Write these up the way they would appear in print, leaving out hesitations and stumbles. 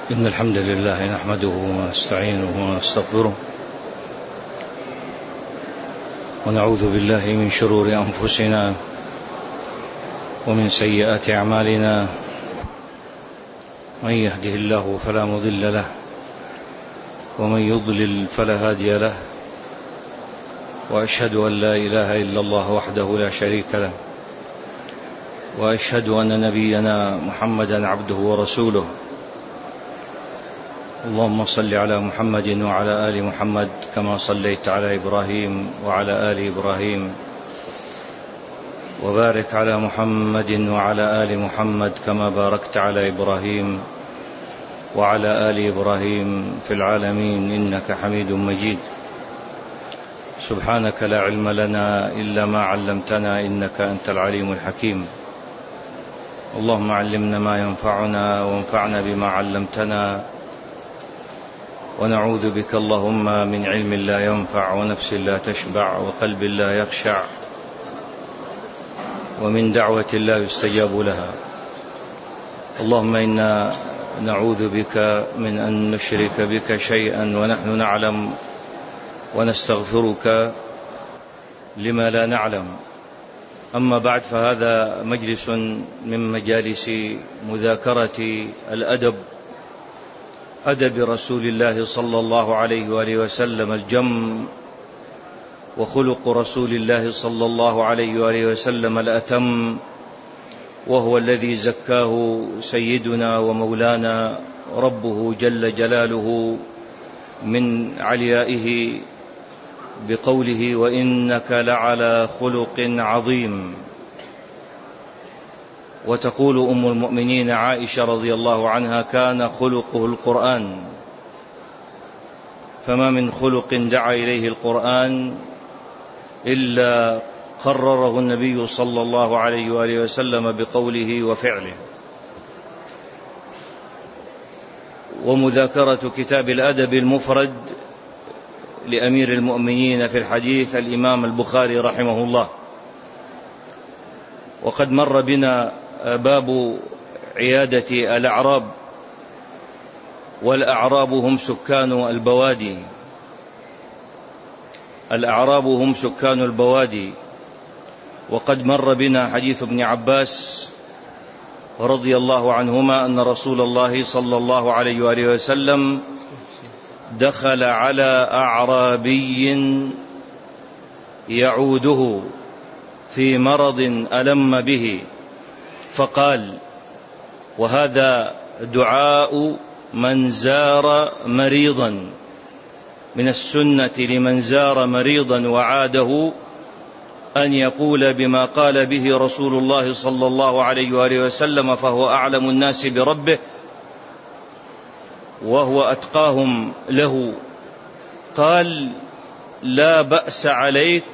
إن الحمد لله نحمده ونستعينه ونستغفره ونعوذ بالله من شرور أنفسنا ومن سيئات أعمالنا. من يهده الله فلا مضل له ومن يضلل فلا هادي له، وأشهد أن لا إله إلا الله وحده لا شريك له، وأشهد أن نبينا محمدا عبده ورسوله. اللهم صل على محمد وعلى آل محمد كما صليت على إبراهيم وعلى آل إبراهيم، وبارك على محمد وعلى آل محمد كما باركت على إبراهيم وعلى آل إبراهيم في العالمين إنك حميد مجيد. سبحانك لا علم لنا إلا ما علمتنا إنك أنت العليم الحكيم. اللهم علمنا ما ينفعنا وانفعنا بما علمتنا، ونعوذ بك اللهم من علم لا ينفع ونفس لا تشبع وقلب لا يخشع ومن دعوة لا يستجاب لها. اللهم إنا نعوذ بك من أن نشرك بك شيئا ونحن نعلم، ونستغفرك لما لا نعلم. أما بعد، فهذا مجلس من مجالس مذاكرة الأدب، أدب رسول الله صلى الله عليه وآله وسلم الجم، وخلق رسول الله صلى الله عليه وآله وسلم الأتم، وهو الذي زكاه سيدنا ومولانا ربه جل جلاله من عليائه بقوله: وإنك لعلى خلق عظيم. وتقول أم المؤمنين عائشة رضي الله عنها: كان خلقه القرآن، فما من خلق دعا إليه القرآن إلا قرره النبي صلى الله عليه وآله وسلم بقوله وفعله. ومذاكرة كتاب الأدب المفرد لأمير المؤمنين في الحديث الإمام البخاري رحمه الله. وقد مر بنا باب عيادة الأعراب، والأعراب هم سكان البوادي. الأعراب هم سكان البوادي. وقد مر بنا حديث ابن عباس رضي الله عنهما أن رسول الله صلى الله عليه وآله وسلم دخل على أعرابي يعوده في مرض ألم به، فقال: وهذا دعاء من زار مريضا، من السنة لمن زار مريضا وعاده أن يقول بما قال به رسول الله صلى الله عليه وآله وسلم، فهو أعلم الناس بربه وهو أتقاهم له. قال: لا بأس عليك،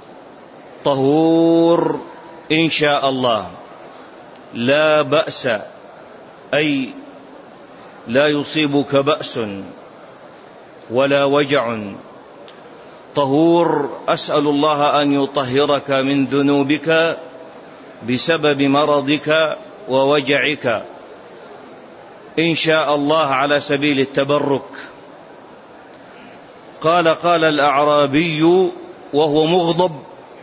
طهور إن شاء الله. لا بأس أي لا يصيبك بأس ولا وجع. طهور، أسأل الله أن يطهرك من ذنوبك بسبب مرضك ووجعك إن شاء الله، على سبيل التبرك. قال الأعرابي وهو مغضب،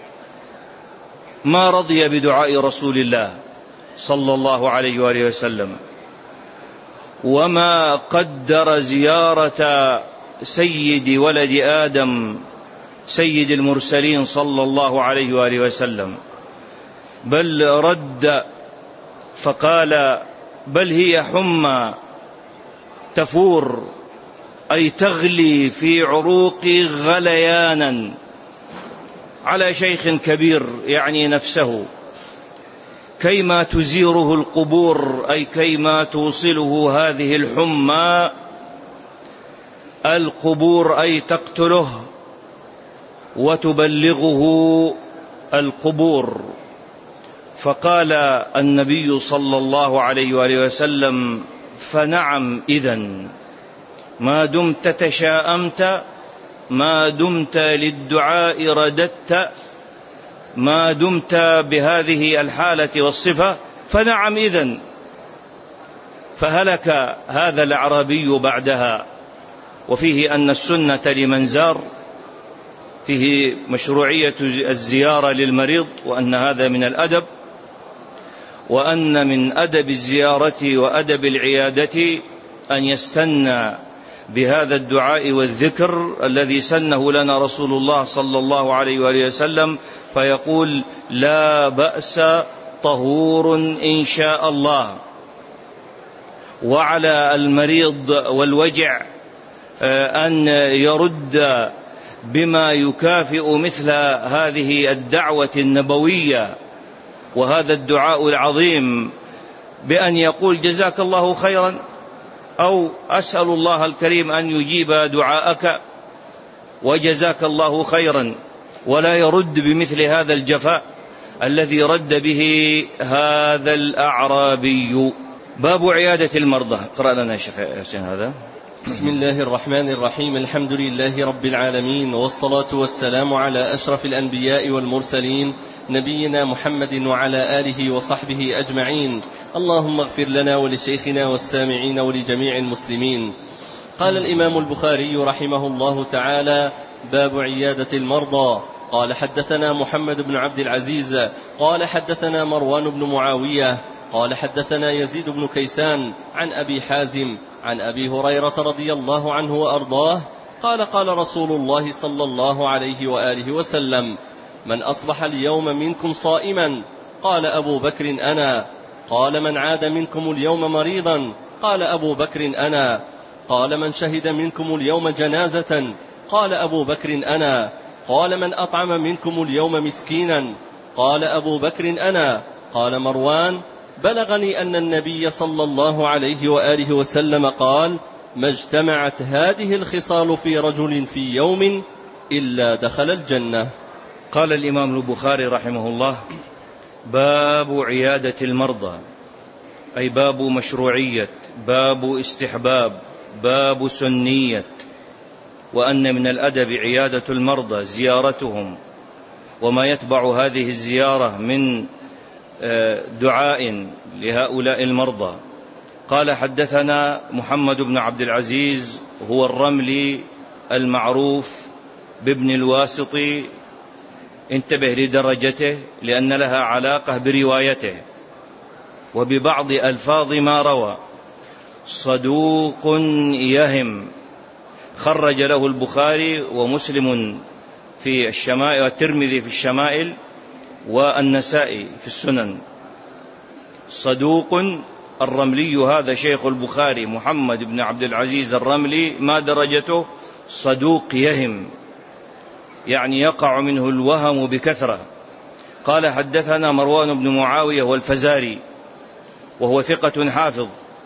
ما رضي بدعاء رسول الله صلى الله عليه وآله وسلم، وما قدر زيارة سيد ولد آدم سيد المرسلين صلى الله عليه وآله وسلم، بل رد فقال: بل هي حمى تفور، أي تغلي في عروقي غليانا، على شيخ كبير يعني نفسه، كيما تزيره القبور، أي كيما توصله هذه الحمى القبور، أي تقتله وتبلغه القبور. فقال النبي صلى الله عليه وآله وسلم: فنعم إذن، ما دمت تشاءمت، ما دمت للدعاء رددت، ما دمت بهذه الحالة والصفة، فنعم إذن. فهلك هذا الأعرابي بعدها. وفيه أن السنة لمن زار فيه مشروعية الزيارة للمريض، وأن هذا من الأدب، وأن من أدب الزيارة وأدب العيادة أن يستنى بهذا الدعاء والذكر الذي سنه لنا رسول الله صلى الله عليه وآله وسلم، فيقول: لا بأس طهور إن شاء الله. وعلى المريض والوجع أن يرد بما يكافئ مثل هذه الدعوة النبوية وهذا الدعاء العظيم، بأن يقول: جزاك الله خيرا، أو أسأل الله الكريم أن يجيب دعاءك، وجزاك الله خيرا، ولا يرد بمثل هذا الجفاء الذي رد به هذا الأعرابي. باب عيادة المرضى. اقرأ لنا يا شيخ حسين هذا. بسم الله الرحمن الرحيم. الحمد لله رب العالمين، والصلاة والسلام على أشرف الأنبياء والمرسلين، نبينا محمد وعلى آله وصحبه أجمعين. اللهم اغفر لنا ولشيخنا والسامعين ولجميع المسلمين. قال الإمام البخاري رحمه الله تعالى: باب عيادة المرضى. قال حدثنا محمد بن عبد العزيز قال حدثنا مروان بن معاوية قال حدثنا يزيد بن كيسان عن أبي حازم عن أبي هريرة رضي الله عنه وأرضاه قال: قال رسول الله صلى الله عليه وآله وسلم: من أصبح اليوم منكم صائما؟ قال أبو بكر: أنا. قال: من عاد منكم اليوم مريضا؟ قال أبو بكر: أنا. قال: من شهد منكم اليوم جنازة؟ قال أبو بكر: أنا. قال: من أطعم منكم اليوم مسكينا؟ قال أبو بكر: أنا. قال مروان: بلغني أن النبي صلى الله عليه وآله وسلم قال: ما اجتمعت هذه الخصال في رجل في يوم إلا دخل الجنة. قال الإمام البخاري رحمه الله: باب عيادة المرضى، أي باب مشروعية، باب استحباب، باب سنية، وأن من الأدب عيادة المرضى، زيارتهم، وما يتبع هذه الزيارة من دعاء لهؤلاء المرضى. قال: حدثنا محمد بن عبد العزيز، هو الرملي المعروف بابن الواسطي، انتبه لدرجته لأن لها علاقة بروايته وببعض ألفاظ ما روى. صدوق يهم، خرج له البخاري ومسلم في الشمائل والترمذي في الشمائل والنسائي في السنن. صدوق الرملي، هذا شيخ البخاري محمد بن عبد العزيز الرملي، ما درجته؟ صدوق يهم، يعني يقع منه الوهم بكثرة. قال: حدثنا مروان بن معاوية والفزاري، وهو ثقة حافظ،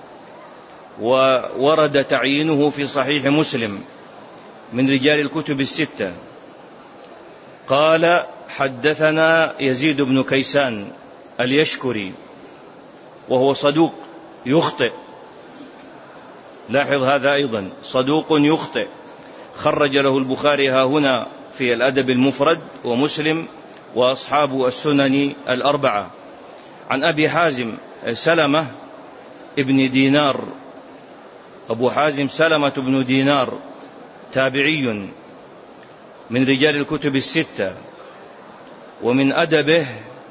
وورد تعيينه في صحيح مسلم من رجال الكتب الستة. قال: حدثنا يزيد بن كيسان اليشكري، وهو صدوق يخطئ، لاحظ هذا أيضا، صدوق يخطئ، خرج له البخاري ها هنا في الأدب المفرد ومسلم وأصحاب السنن الأربعة. عن أبي حازم سلمة ابن دينار، أبو حازم سلمة بن دينار، تابعي من رجال الكتب الستة. ومن أدبه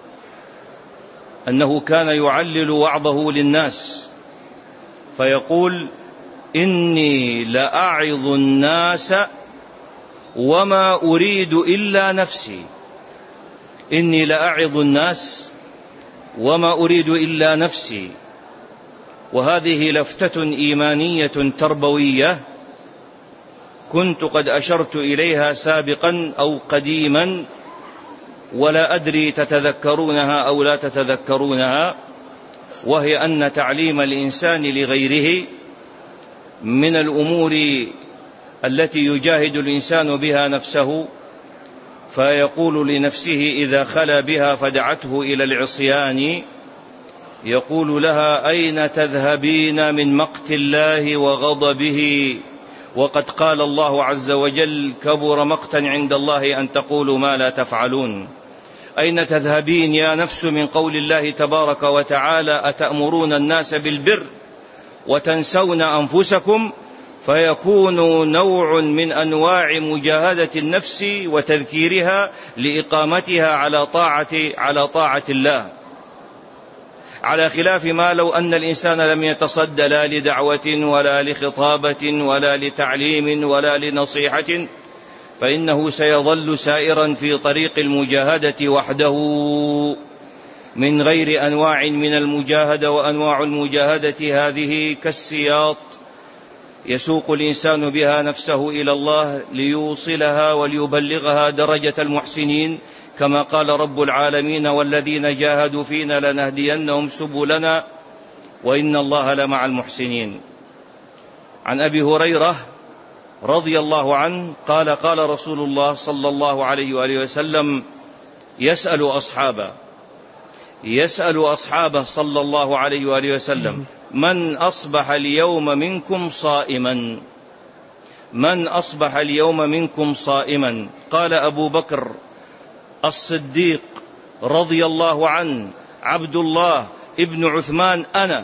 أنه كان يعلل وعظه للناس فيقول: إني لأعظ الناس وما أريد إلا نفسي. إني لأعظ الناس وما أريد إلا نفسي. وهذه لفتة إيمانية تربوية كنت قد أشرت إليها سابقا أو قديما، ولا أدري تتذكرونها أو لا تتذكرونها، وهي أن تعليم الإنسان لغيره من الأمور التي يجاهد الإنسان بها نفسه، فيقول لنفسه إذا خلا بها فدعته إلى العصيان، يقول لها: أين تذهبين من مقت الله وغضبه؟ وقد قال الله عز وجل: كبر مقتا عند الله أن تقولوا ما لا تفعلون. أين تذهبين يا نفس من قول الله تبارك وتعالى: أتأمرون الناس بالبر وتنسون أنفسكم، فيكون نوع من أنواع مجاهدة النفس وتذكيرها لإقامتها على طاعة الله، على خلاف ما لو أن الإنسان لم يتصد لا لدعوة ولا لخطابة ولا لتعليم ولا لنصيحة، فإنه سيظل سائرا في طريق المجاهدة وحده من غير أنواع من المجاهدة. وأنواع المجاهدة هذه كالسياط يسوق الإنسان بها نفسه إلى الله ليوصلها وليبلغها درجة المحسنين، كما قال رب العالمين: والذين جاهدوا فينا لنهدينهم سبلنا وإن الله لمع المحسنين. عن أبي هريرة رضي الله عنه قال: قال رسول الله صلى الله عليه وآله وسلم: يسأل أصحابه صلى الله عليه وآله وسلم: من أصبح اليوم منكم صائما؟ من أصبح اليوم منكم صائما؟ قال أبو بكر الصديق رضي الله عنه عبد الله ابن عثمان: أنا.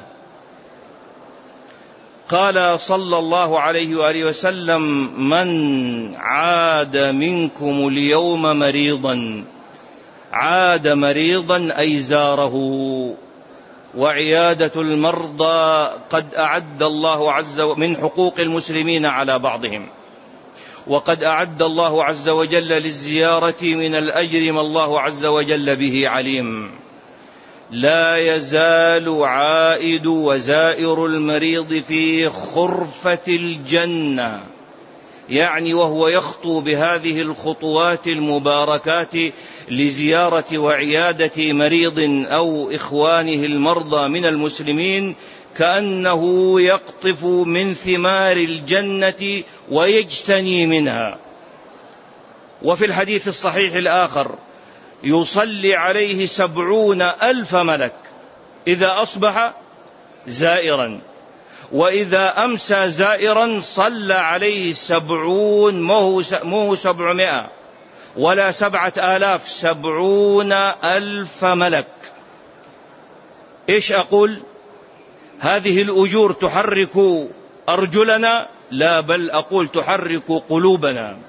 قال صلى الله عليه وآله وسلم: من عاد منكم اليوم مريضا؟ عاد مريضا أي زاره. وعيادة المرضى قد أعد الله عز وجل من حقوق المسلمين على بعضهم، وقد أعد الله عز وجل للزيارة من الأجر ما الله عز وجل به عليم. لا يزال عائد وزائر المريض في خرفة الجنة، يعني وهو يخطو بهذه الخطوات المباركات لزيارة وعيادة مريض أو إخوانه المرضى من المسلمين، كأنه يقطف من ثمار الجنة ويجتني منها. وفي الحديث الصحيح الآخر: يصلي عليه 70,000 ملك إذا أصبح زائرا، وإذا أمسى زائرا صلى عليه 70، مو 700 ولا 7,000، 70,000 ملك. إيش أقول؟ هذه الأجور تحرك أرجلنا؟ لا، بل أقول تحرك قلوبنا.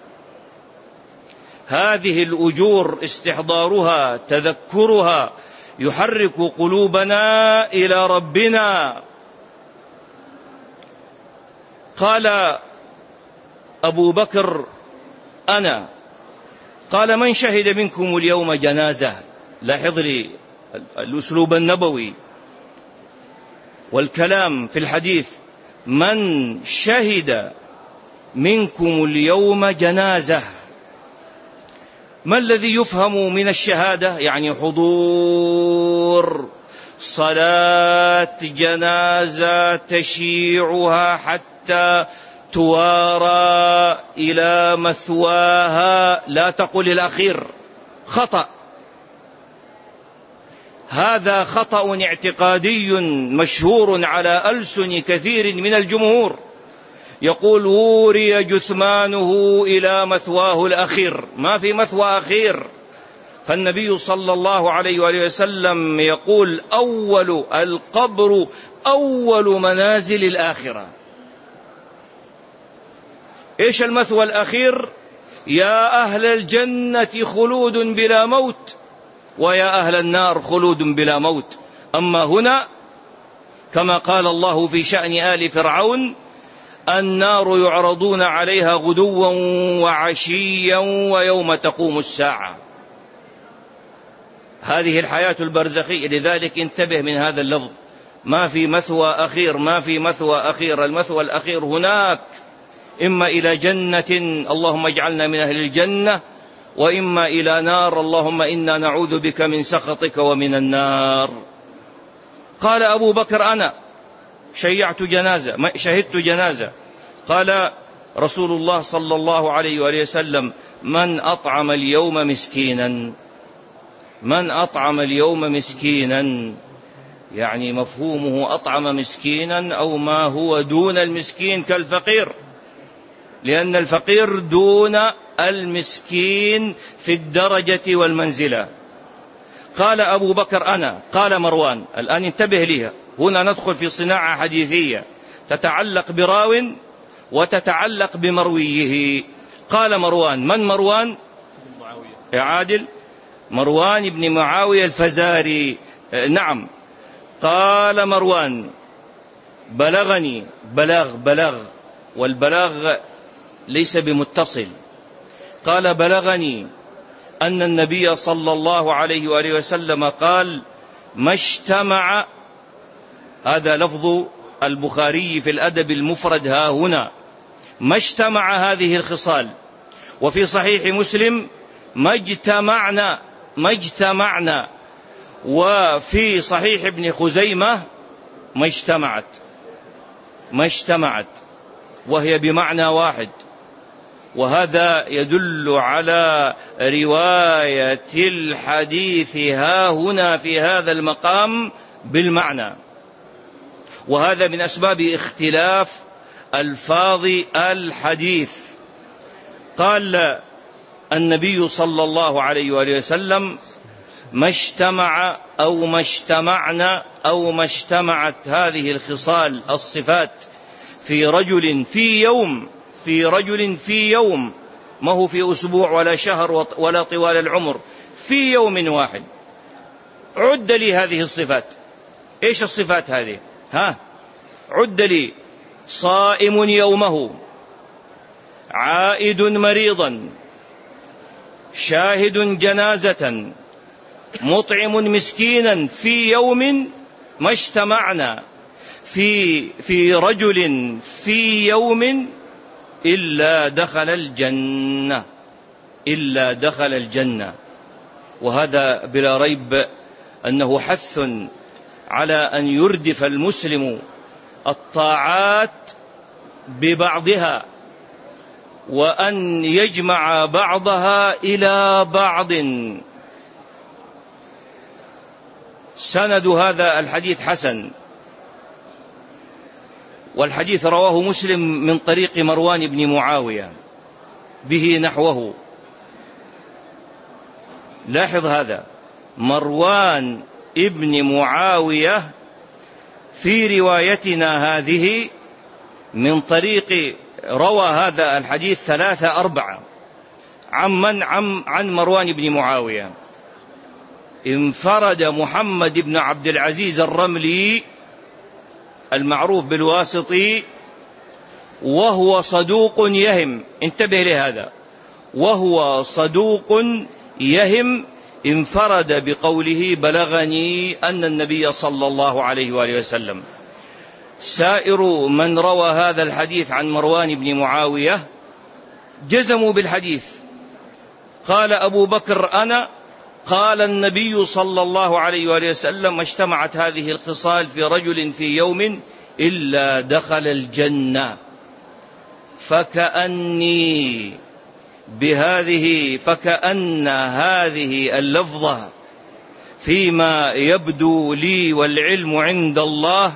هذه الأجور استحضارها تذكرها يحرك قلوبنا إلى ربنا. قال أبو بكر: أنا. قال: من شهد منكم اليوم جنازة؟ لاحظ لي الأسلوب النبوي والكلام في الحديث: من شهد منكم اليوم جنازة. ما الذي يفهم من الشهادة؟ يعني حضور صلاة جنازة تشيعها حتى توارى إلى مثواها. لا تقل الأخير، خطأ، هذا خطأ اعتقادي مشهور على ألسن كثير من الجمهور، يقول: وري جثمانه إلى مثواه الأخير. ما في مثوى أخير، فالنبي صلى الله عليه وآله وسلم يقول: القبر أول منازل الآخرة. إيش المثوى الأخير؟ يا أهل الجنة خلود بلا موت، ويا أهل النار خلود بلا موت. أما هنا كما قال الله في شأن آل فرعون: النار يعرضون عليها غدوا وعشيا ويوم تقوم الساعة. هذه الحياة البرزخية. لذلك انتبه من هذا اللفظ: ما في مثوى أخير، ما في مثوى أخير. المثوى الأخير هناك، إما إلى جنة اللهم اجعلنا من أهل الجنة، وإما إلى نار اللهم إنا نعوذ بك من سخطك ومن النار. قال أبو بكر: أنا شهدت جنازة. قال رسول الله صلى الله عليه وآله وسلم: من أطعم اليوم مسكينا؟ من أطعم اليوم مسكينا، يعني مفهومه أطعم مسكينا أو ما هو دون المسكين كالفقير، لأن الفقير دون المسكين في الدرجة والمنزلة. قال أبو بكر: أنا. قال مروان. الآن انتبه لي، هنا ندخل في صناعة حديثية. تتعلق براو وتتعلق بمرويه. قال مروان، من مروان؟ يا عادل، مروان بن معاوية الفزاري. نعم. قال مروان: بلغني، بلغ والبلاغ ليس بمتصل. قال: بلغني أن النبي صلى الله عليه وآله وسلم قال: ما اجتمع، هذا لفظ البخاري في الأدب المفرد ها هنا، ما اجتمع هذه الخصال. وفي صحيح مسلم: ما اجتمعنا. وفي صحيح ابن خزيمة: ما اجتمعت، وهي بمعنى واحد. وهذا يدل على رواية الحديث ها هنا في هذا المقام بالمعنى، وهذا من أسباب اختلاف ألفاظ الحديث. قال النبي صلى الله عليه وآله وسلم: ما اجتمع أو ما اجتمعنا أو ما اجتمعت هذه الخصال الصفات في رجل في يوم، ما هو في أسبوع ولا شهر ولا طوال العمر، في يوم واحد. عد لي هذه الصفات. إيش الصفات هذه؟ عد لي: صائم يومه، عائد مريضا، شاهد جنازة، مطعم مسكينا، في يوم. ما اجتمعنا في رجل في يوم إلا دخل الجنة. وهذا بلا ريب أنه حث على أن يردف المسلم الطاعات ببعضها، وأن يجمع بعضها إلى بعض. سند هذا الحديث حسن، والحديث رواه مسلم من طريق مروان بن معاوية به نحوه. لاحظ هذا: مروان ابن معاوية في روايتنا هذه من طريق روى هذا الحديث 3-4 عن مروان بن معاوية. انفرد محمد بن عبد العزيز الرملي المعروف بالواسطي، وهو صدوق يهم. انتبه لهذا: وهو صدوق يهم. انفرد بقوله: بلغني أن النبي صلى الله عليه وآله وسلم. سائر من روى هذا الحديث عن مروان بن معاوية جزموا بالحديث. قال أبو بكر: أنا. قال النبي صلى الله عليه وآله وسلم: ما اجتمعت هذه الخصال في رجل في يوم إلا دخل الجنة. فكأن هذه اللفظة فيما يبدو لي والعلم عند الله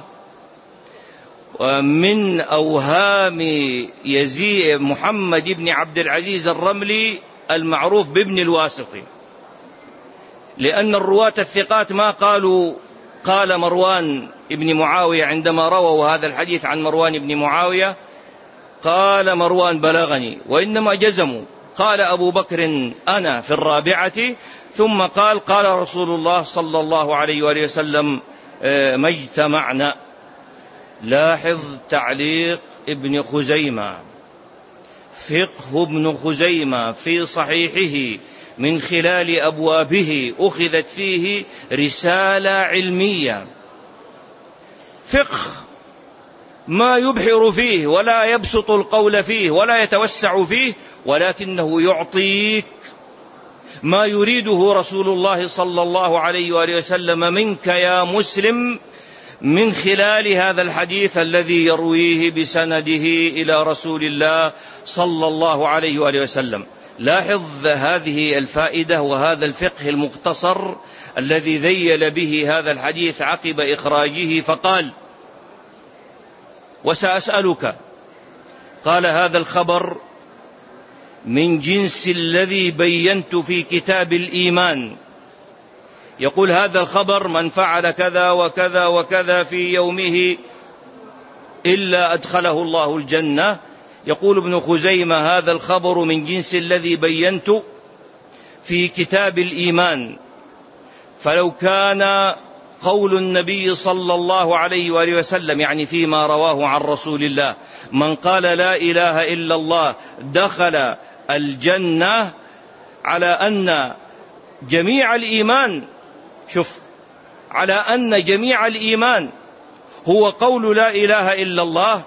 من أوهام يزيد محمد بن عبد العزيز الرملي المعروف بابن الواسطي، لأن الرواة الثقات ما قال مروان بن معاوية عندما رووا هذا الحديث عن مروان بن معاوية قال مروان بلغني، وإنما جزموا. قال أبو بكر: أنا في الرابعة. ثم قال رسول الله صلى الله عليه وآله وسلم: ما اجتمعنا. لاحظ تعليق ابن خزيمة: فقه ابن خزيمة في صحيحه من خلال أبوابه أخذت فيه رسالة علمية، فقه ما يبحر فيه ولا يبسط القول فيه ولا يتوسع فيه، ولكنه يعطيك ما يريده رسول الله صلى الله عليه وآله وسلم منك يا مسلم من خلال هذا الحديث الذي يرويه بسنده إلى رسول الله صلى الله عليه وآله وسلم. لاحظ هذه الفائدة وهذا الفقه المختصر الذي ذيل به هذا الحديث عقب إخراجه، فقال: وسأسألك. قال: هذا الخبر من جنس الذي بينت في كتاب الإيمان. يقول هذا الخبر: من فعل كذا وكذا وكذا في يومه إلا أدخله الله الجنة. يقول ابن خزيمة: هذا الخبر من جنس الذي بينت في كتاب الإيمان، فلو كان قول النبي صلى الله عليه وآله وسلم، يعني فيما رواه عن رسول الله، من قال لا إله إلا الله دخل الجنة، على أن جميع الإيمان، شوف، على أن جميع الإيمان هو قول لا إله إلا الله،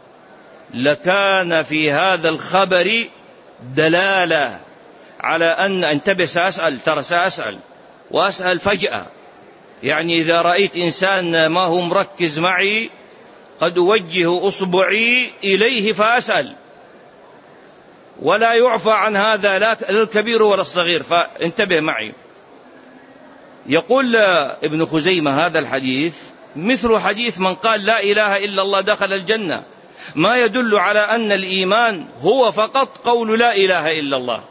لكان في هذا الخبر دلالة على أن، انتبه سأسأل، ترى سأسأل وأسأل فجأة، يعني إذا رأيت إنسان ما هو مركز معي قد أوجه أصبعي إليه فأسأل، ولا يعفى عن هذا لا الكبير ولا الصغير، فانتبه معي. يقول ابن خزيمة: هذا الحديث مثل حديث من قال لا إله إلا الله دخل الجنة، ما يدل على أن الإيمان هو فقط قول لا إله إلا الله.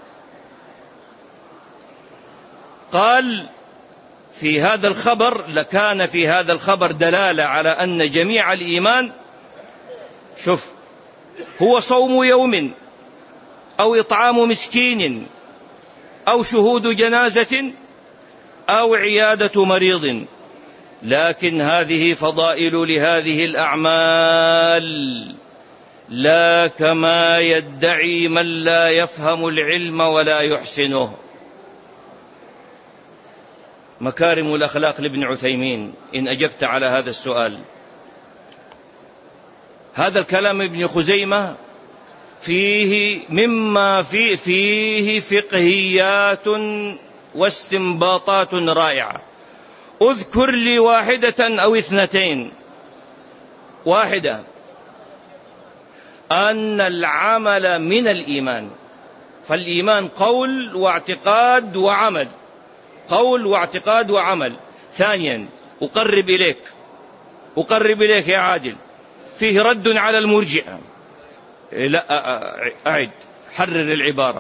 قال في هذا الخبر: لكان في هذا الخبر دلالة على أن جميع الإيمان، شوف، هو صوم يوم أو إطعام مسكين أو شهود جنازة أو عيادة مريض، لكن هذه فضائل لهذه الأعمال، لا كما يدعي من لا يفهم العلم ولا يحسنه. مكارم الأخلاق لابن عثيمين إن أجبت على هذا السؤال. هذا الكلام ابن خزيمة فيه مما فيه فقهيات واستنباطات رائعة. اذكر لي واحدة أو اثنتين. واحدة: أن العمل من الإيمان، فالإيمان قول واعتقاد وعمل، قول واعتقاد وعمل. ثانيا: أقرب إليك يا عادل، فيه رد على المرجئة. لا أعد، حرر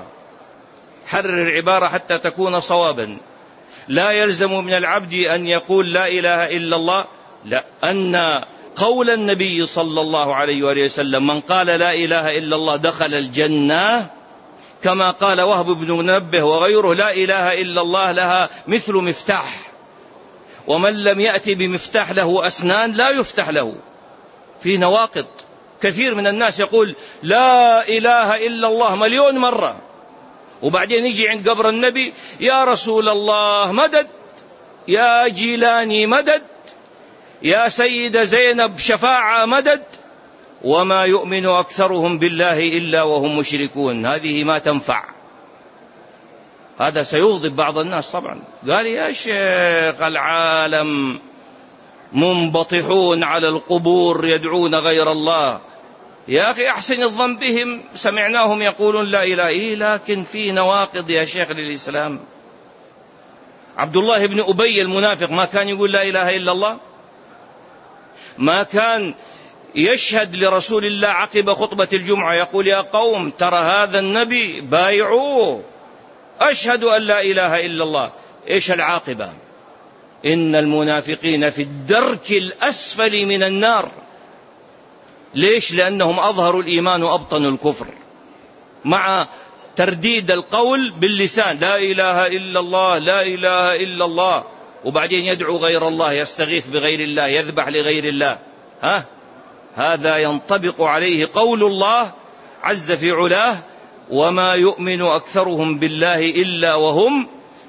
العبارة حتى تكون صوابا. لا يلزم من العبد أن يقول لا إله إلا الله، لا، أن قول النبي صلى الله عليه وآله وسلم: من قال لا إله إلا الله دخل الجنة، كما قال وهب بن منبه وغيره: لا إله إلا الله لها مثل مفتاح، ومن لم يأتي بمفتاح له أسنان لا يفتح له. في نواقض. كثير من الناس يقول لا إله إلا الله مليون مرة، وبعدين يجي عند قبر النبي: يا رسول الله مدد، يا جيلاني مدد، يا سيدة زينب شفاعة مدد، وما يؤمن أكثرهم بالله إلا وهم مشركون. هذه ما تنفع. هذا سيغضب بعض الناس طبعا. قال: يا شيخ، العالم منبطحون على القبور يدعون غير الله. يا أخي أحسن الظن بهم، سمعناهم يقولون لا إله إلا، لكن في نواقض يا شيخ للإسلام. عبد الله بن أبي المنافق ما كان يقول لا إله إلا الله؟ ما كان يشهد لرسول الله عقب خطبة الجمعة يقول: يا قوم ترى هذا النبي بايعوه، أشهد أن لا إله إلا الله. إيش العاقبة؟ إن المنافقين في الدرك الأسفل من النار. ليش؟ لأنهم أظهروا الإيمان وأبطنوا الكفر، مع ترديد القول باللسان: لا إله إلا الله، لا إله إلا الله، وبعدين يدعو غير الله، يستغيث بغير الله، يذبح لغير الله. هذا ينطبق عليه قول الله عز في علاه: وما يؤمن أكثرهم بالله إلا وهم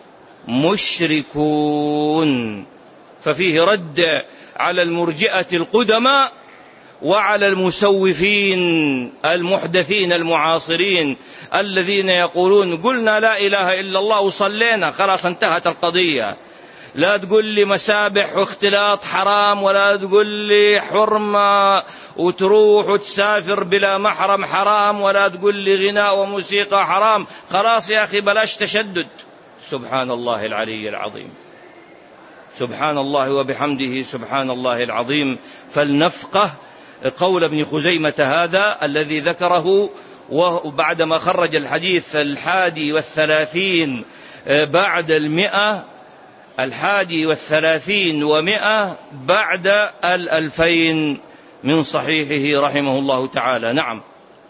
مشركون. ففيه رد على المرجئة القدماء وعلى المسوفين المحدثين المعاصرين الذين يقولون: قلنا لا إله إلا الله وصلينا، خلاص انتهت القضية. لا تقول لي مسابح واختلاط حرام، ولا تقول لي حرمة وتروح وتسافر بلا محرم حرام، ولا تقول لي غناء وموسيقى حرام. خلاص يا أخي بلاش تشدد. سبحان الله العلي العظيم، سبحان الله وبحمده، سبحان الله العظيم. فلنفقه قول ابن خزيمة هذا الذي ذكره، وبعدما خرج الحديث 31 بعد 100، 31 و100 بعد 2000 من صحيحه رحمه الله تعالى. نعم.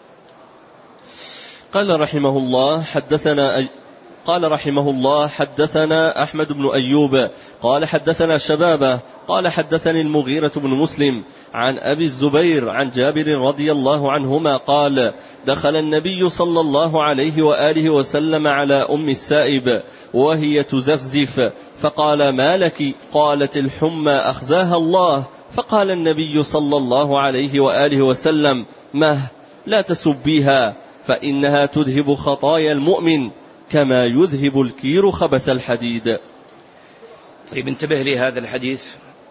قال رحمه الله حدثنا أحمد بن أيوب قال حدثنا شبابة قال حدثني المغيرة بن مسلم عن أبي الزبير عن جابر رضي الله عنهما قال دخل النبي صلى الله عليه وآله وسلم على أم السائب وهي تزفزف فقال ما لك؟ قالت الحمى أخزاها الله. فقال النبي صلى الله عليه وآله وسلم لا تسبيها فإنها تذهب خطايا المؤمن كما يذهب الكير خبث الحديد. طيب انتبه لي هذا الحديث.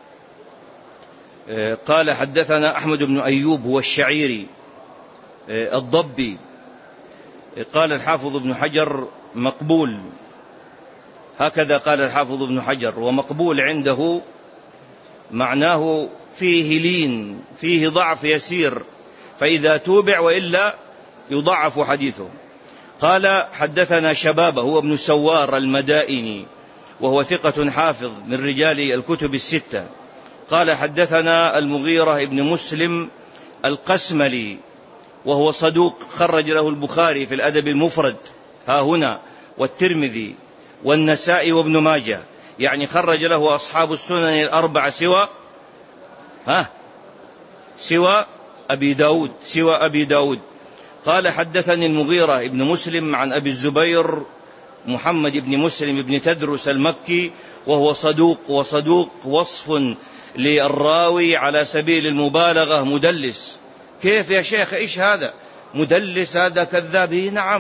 قال حدثنا أحمد بن أيوب هو الشعيري الضبي. قال الحافظ ابن حجر مقبول، هكذا قال الحافظ ابن حجر، ومقبول عنده معناه فيه لين، فيه ضعف يسير، فإذا توبع وإلا يضعف حديثه. قال حدثنا شبابه هو ابن سوار المدائني وهو ثقة حافظ من رجال الكتب الستة. قال حدثنا المغيرة ابن مسلم القسملي وهو صدوق خرج له البخاري في الأدب المفرد ها هنا والترمذي والنسائي وابن ماجه، يعني خرج له أصحاب السنن الأربعة سوى أبي داود. قال حدثني المغيرة ابن مسلم عن أبي الزبير محمد بن مسلم بن تدرس المكي وهو صدوق، وصدوق وصف للراوي على سبيل المبالغة مدلس. كيف يا شيخ؟ إيش هذا مدلس؟ هذا كذاب.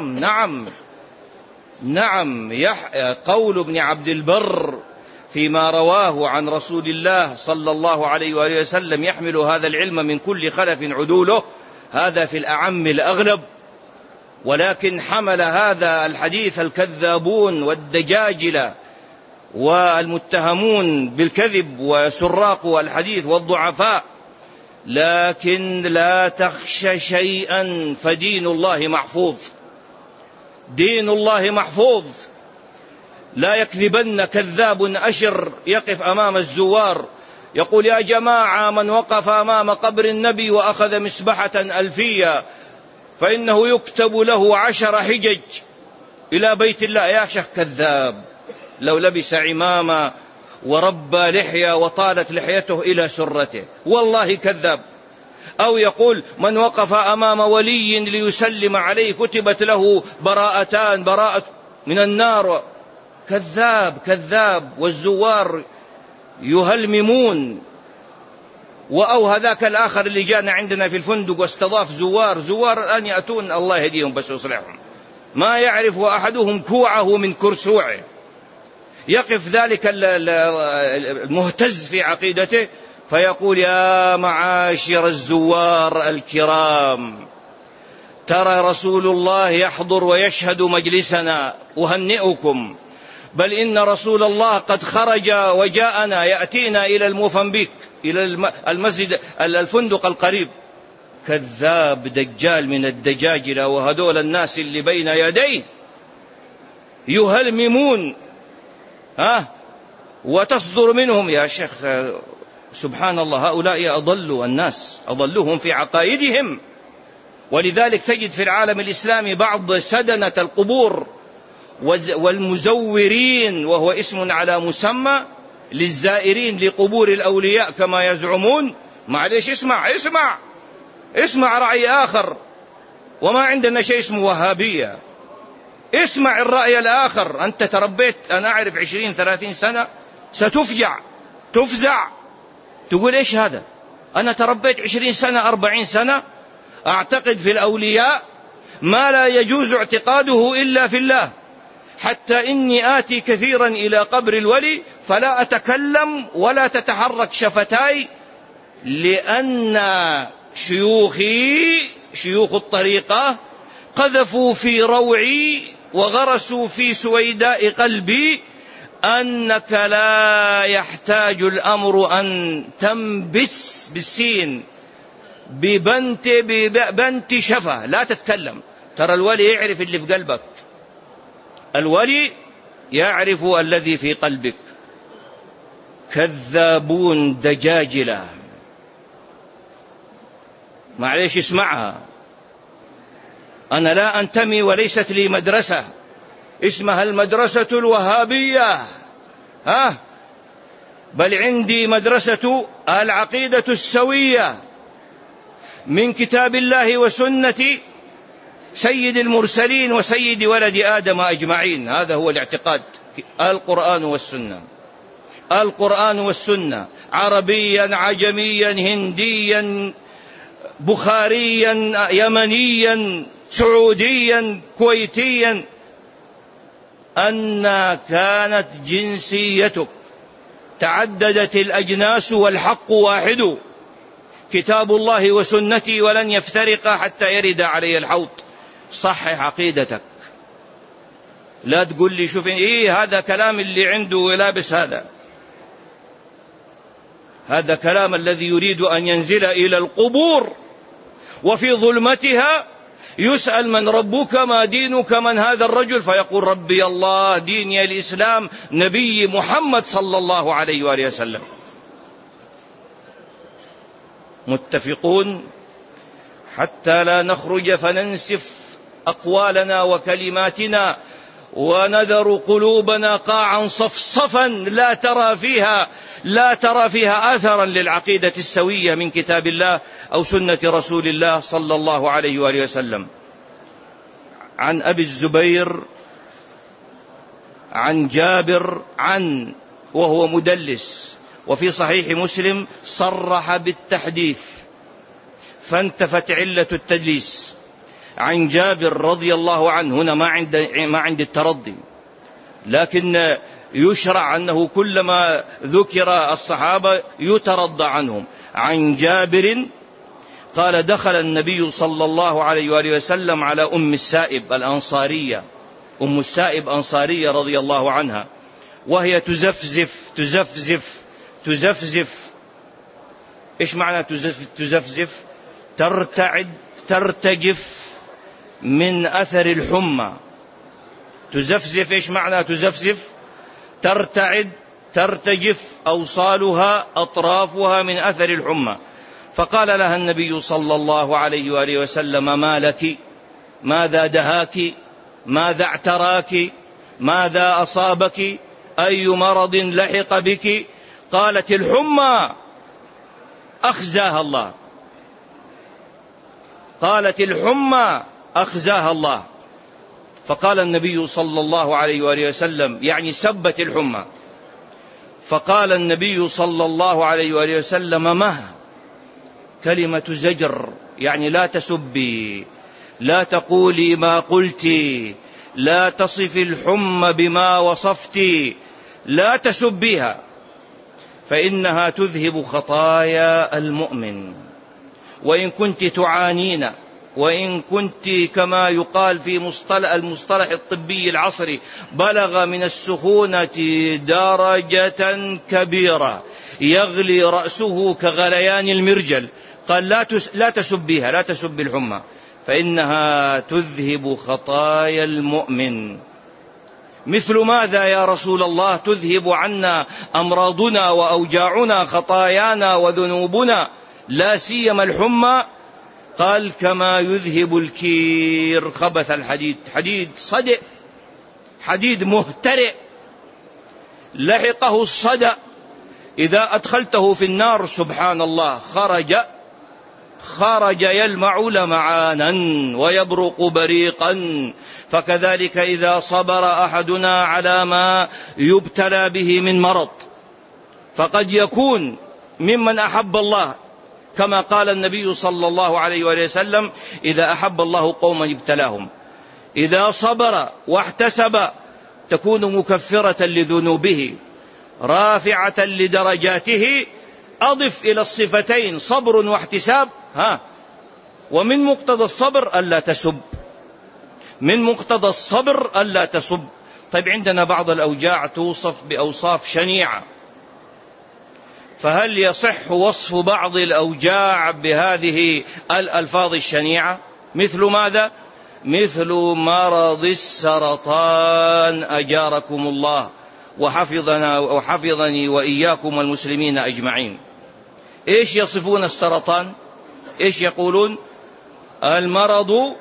نعم. قول ابن عبد البر فيما رواه عن رسول الله صلى الله عليه وآله وسلم يحمل هذا العلم من كل خلف عدوله، هذا في الأعم الأغلب، ولكن حمل هذا الحديث الكذابون والدجاجلة والمتهمون بالكذب وسراق الحديث والضعفاء. لكن لا تخشى شيئا فدين الله محفوظ، دين الله محفوظ. لا يكذبن كذاب أشر يقف أمام الزوار يقول يا جماعة من وقف أمام قبر النبي وأخذ مسبحة ألفية فإنه يكتب له 10 حجج إلى بيت الله. يا شيخ كذاب، لو لبس عمامة وربى لحية وطالت لحيته إلى سرته والله كذاب. أو يقول من وقف أمام ولي ليسلم عليه كتبت له براءة من النار. كذاب. والزوار يهلممون. أو هذاك الآخر اللي جاءنا عندنا في الفندق واستضاف زوار الآن يأتون الله يهديهم بس يصلحهم، ما يعرف أحدهم كوعه من كرسوعه. يقف ذلك المهتز في عقيدته فيقول يا معاشر الزوار الكرام، ترى رسول الله يحضر ويشهد مجلسنا، أهنئكم، بل إن رسول الله قد خرج وجاءنا يأتينا إلى الموفنبيك، إلى المسجد الفندق القريب. كذاب دجال من الدجاجلة، وهدول الناس اللي بين يديه يهلممون وتصدر منهم. يا شيخ سبحان الله، هؤلاء أضلوا الناس، أضلوهم في عقائدهم. ولذلك تجد في العالم الإسلامي بعض سدنة القبور والمزورين، وهو اسم على مسمى للزائرين لقبور الأولياء كما يزعمون. معليش اسمع رأي آخر، وما عندنا شيء اسمه وهابية. اسمع الرأي الآخر. أنت تربيت أنا أعرف 20-30 سنة، تفزع تقول إيش هذا؟ أنا تربيت 20 سنة 40 سنة أعتقد في الأولياء ما لا يجوز اعتقاده إلا في الله، حتى إني آتي كثيرا إلى قبر الولي فلا أتكلم ولا تتحرك شفتاي، لأن شيوخ الطريقة قذفوا في روعي وغرسوا في سويداء قلبي أنك لا يحتاج الأمر أن تنبس بالسين ببنت شفة، لا تتكلم. ترى الولي يعرف اللي في قلبك، الولي يعرف الذي في قلبك. كذابون دجاجلة. معليش اسمعها، أنا لا أنتمي وليست لي مدرسة اسمها المدرسة الوهابية، بل عندي مدرسة العقيدة السوية من كتاب الله وسنة سيد المرسلين وسيد ولد آدم أجمعين. هذا هو الاعتقاد، القرآن والسنة، القرآن والسنة، عربيا عجميا هنديا بخاريا يمنيا سعوديا كويتيا، أن كانت جنسيتك تعددت الأجناس والحق واحد، كتاب الله وسنتي ولن يفترقا حتى يرد علي الحوض. صحح عقيدتك، لا تقول لي شوف هذا كلام اللي عنده لابس، هذا كلام الذي يريد أن ينزل إلى القبور وفي ظلمتها يسأل من ربك ما دينك من هذا الرجل، فيقول ربي الله ديني الإسلام نبي محمد صلى الله عليه وآله وسلم. متفقون حتى لا نخرج فننسف أقوالنا وكلماتنا ونذر قلوبنا قاعا صفصفا لا ترى فيها أثرا للعقيدة السوية من كتاب الله أو سنة رسول الله صلى الله عليه وآله وسلم. عن أبي الزبير عن جابر وهو مدلس، وفي صحيح مسلم صرح بالتحديث فانتفت علة التدليس. عن جابر رضي الله عنه، هنا ما عند الترضي، لكن يشرع أنه كلما ذكر الصحابة يترضى عنهم. عن جابر قال دخل النبي صلى الله عليه وآله وسلم على أم السائب الأنصارية، أم السائب أنصارية رضي الله عنها، وهي تزفزف. إيش معنى تزفزف؟ ترتجف من أثر الحمى. تزفزف، إيش معنى تزفزف؟ ترتجف أوصالها أطرافها من أثر الحمى. فقال لها النبي صلى الله عليه وآله وسلم ما لك؟ ماذا دهاك؟ ماذا اعتراك؟ ماذا أصابك؟ أي مرض لحق بك؟ قالت الحمى أخزاها الله. قالت الحمى أخزاها الله. فقال النبي صلى الله عليه وآله وسلم، يعني سبت الحمى، فقال النبي صلى الله عليه وآله وسلم مه، كلمة زجر، يعني لا تسبي، لا تقولي ما قلت، لا تصف الحمى بما وصفت، لا تسبيها، فإنها تذهب خطايا المؤمن. وإن كنت تعانين، وإن كنت كما يقال في المصطلح الطبي العصري بلغ من السخونة درجة كبيرة يغلي رأسه كغليان المرجل، قال لا تسبيها، لا تسب الحمى، فإنها تذهب خطايا المؤمن. مثل ماذا يا رسول الله تذهب عنا أمراضنا وأوجاعنا خطايانا وذنوبنا لا سيما الحمى؟ قال كما يذهب الكير خبث الحديد. حديد صدئ، حديد مهترئ لحقه الصدأ، إذا أدخلته في النار سبحان الله خرج يلمع لمعانا ويبرق بريقا. فكذلك إذا صبر أحدنا على ما يبتلى به من مرض، فقد يكون ممن أحب الله، كما قال النبي صلى الله عليه وسلم إذا أحب الله قوما ابتلاهم. إذا صبر واحتسب تكون مكفرة لذنوبه رافعة لدرجاته. أضف إلى الصفتين صبر واحتساب، ومن مقتضى الصبر ألا تسب، من مقتضى الصبر ألا تسب. طيب عندنا بعض الأوجاع توصف بأوصاف شنيعة، فهل يصح وصف بعض الأوجاع بهذه الألفاظ الشنيعة؟ مثل ماذا؟ مثل مرض السرطان أجاركم الله وحفظني وإياكم والمسلمين أجمعين. إيش يصفون السرطان؟ إيش يقولون؟ المرض